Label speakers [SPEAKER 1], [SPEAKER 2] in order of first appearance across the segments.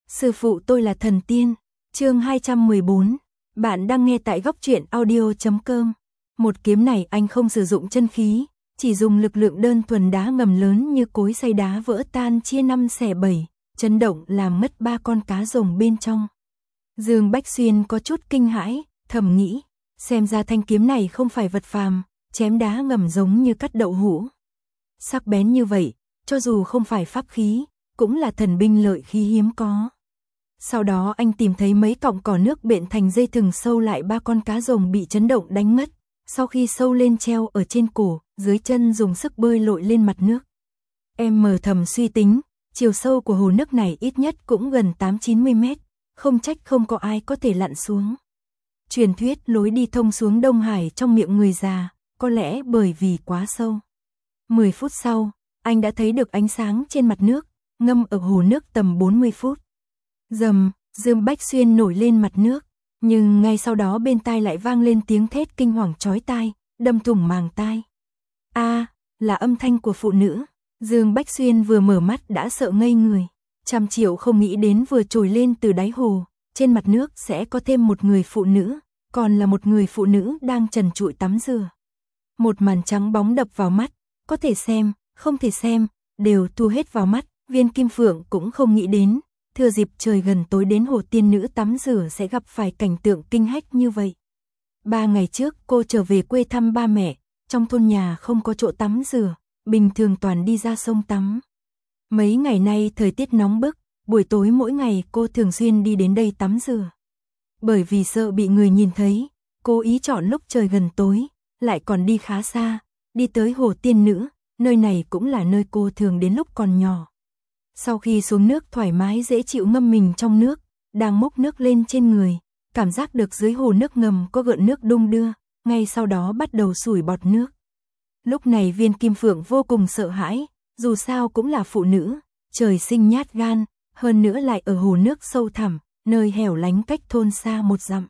[SPEAKER 1] Sư phụ tôi là thần tiên. Chương 214. Bạn đang nghe tại góc truyện audio.com. Một kiếm này anh không sử dụng chân khí, chỉ dùng lực lượng đơn thuần đá ngầm lớn như cối xay đá vỡ tan chia 5 xẻ 7, chấn động làm mất 3 con cá rồng bên trong. Dương Bách Xuyên có chút kinh hãi, thầm nghĩ, xem ra thanh kiếm này không phải vật phàm, chém đá ngầm giống như cắt đậu hũ. Sắc bén như vậy, cho dù không phải pháp khí, cũng là thần binh lợi khí hiếm có. Sau đó anh tìm thấy mấy cọng cỏ nước bện thành dây thừng sâu lại 3 con cá rồng bị chấn động đánh mất, sau khi sâu lên treo ở trên cổ, dưới chân dùng sức bơi lội lên mặt nước. Em mờ thầm suy tính, chiều sâu của hồ nước này ít nhất cũng gần 8-90 mét, không trách không có ai có thể lặn xuống. Truyền thuyết lối đi thông xuống Đông Hải trong miệng người già, có lẽ bởi vì quá sâu. 10 phút sau, anh đã thấy được ánh sáng trên mặt nước, ngâm ở hồ nước tầm 40 phút. Rầm, Dương Bách Xuyên nổi lên mặt nước, nhưng ngay sau đó bên tai lại vang lên tiếng thét kinh hoàng chói tai, đâm thủng màng tai. Là âm thanh của phụ nữ. Dương Bách Xuyên vừa mở mắt đã sợ ngây người, trăm triệu không nghĩ đến vừa trồi lên từ đáy hồ, trên mặt nước sẽ có thêm một người phụ nữ, còn là một người phụ nữ đang trần trụi tắm rửa. Một màn trắng bóng đập vào mắt, có thể xem, không thể xem, đều thu hết vào mắt, Viên Kim Phượng cũng không nghĩ đến, thừa dịp trời gần tối đến hồ tiên nữ tắm rửa sẽ gặp phải cảnh tượng kinh hách như vậy. 3 ngày trước cô trở về quê thăm ba mẹ, trong thôn nhà không có chỗ tắm rửa, bình thường toàn đi ra sông tắm. Mấy ngày nay thời tiết nóng bức, buổi tối mỗi ngày cô thường xuyên đi đến đây tắm rửa. Bởi vì sợ bị người nhìn thấy, cô ý chọn lúc trời gần tối, lại còn đi khá xa, đi tới hồ tiên nữ, nơi này cũng là nơi cô thường đến lúc còn nhỏ. Sau khi xuống nước thoải mái dễ chịu ngâm mình trong nước, đang múc nước lên trên người, cảm giác được dưới hồ nước ngầm có gợn nước đung đưa, ngay sau đó bắt đầu sủi bọt nước. Lúc này Viên Kim Phượng vô cùng sợ hãi, dù sao cũng là phụ nữ, trời sinh nhát gan, hơn nữa lại ở hồ nước sâu thẳm, nơi hẻo lánh cách thôn xa 1 dặm.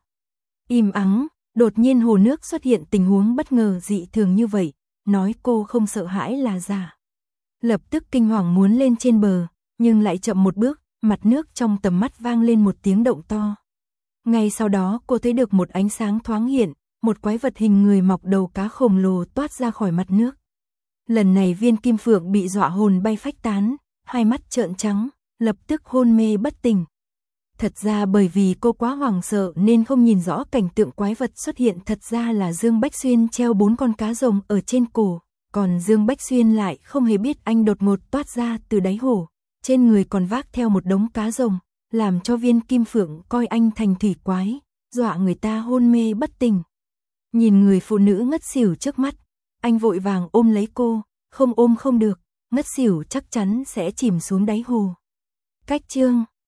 [SPEAKER 1] Im ắng, đột nhiên hồ nước xuất hiện tình huống bất ngờ dị thường như vậy, nói cô không sợ hãi là giả. Lập tức kinh hoàng muốn lên trên bờ, nhưng lại chậm một bước, mặt nước trong tầm mắt vang lên một tiếng động to. Ngay sau đó cô thấy được một ánh sáng thoáng hiện, một quái vật hình người mọc đầu cá khổng lồ toát ra khỏi mặt nước. Lần này Viên Kim Phượng bị dọa hồn bay phách tán, hai mắt trợn trắng, lập tức hôn mê bất tỉnh. Thật ra bởi vì cô quá hoảng sợ nên không nhìn rõ cảnh tượng quái vật xuất hiện, thật ra là Dương Bách Xuyên treo 4 con cá rồng ở trên cổ, còn Dương Bách Xuyên lại không hề biết anh đột ngột toát ra từ đáy hồ, trên người còn vác theo một đống cá rồng, làm cho Viên Kim Phượng coi anh thành thủy quái, dọa người ta hôn mê bất tỉnh. Nhìn người phụ nữ ngất xỉu trước mắt, anh vội vàng ôm lấy cô, không ôm không được, ngất xỉu chắc chắn sẽ chìm xuống đáy hồ. Cách chương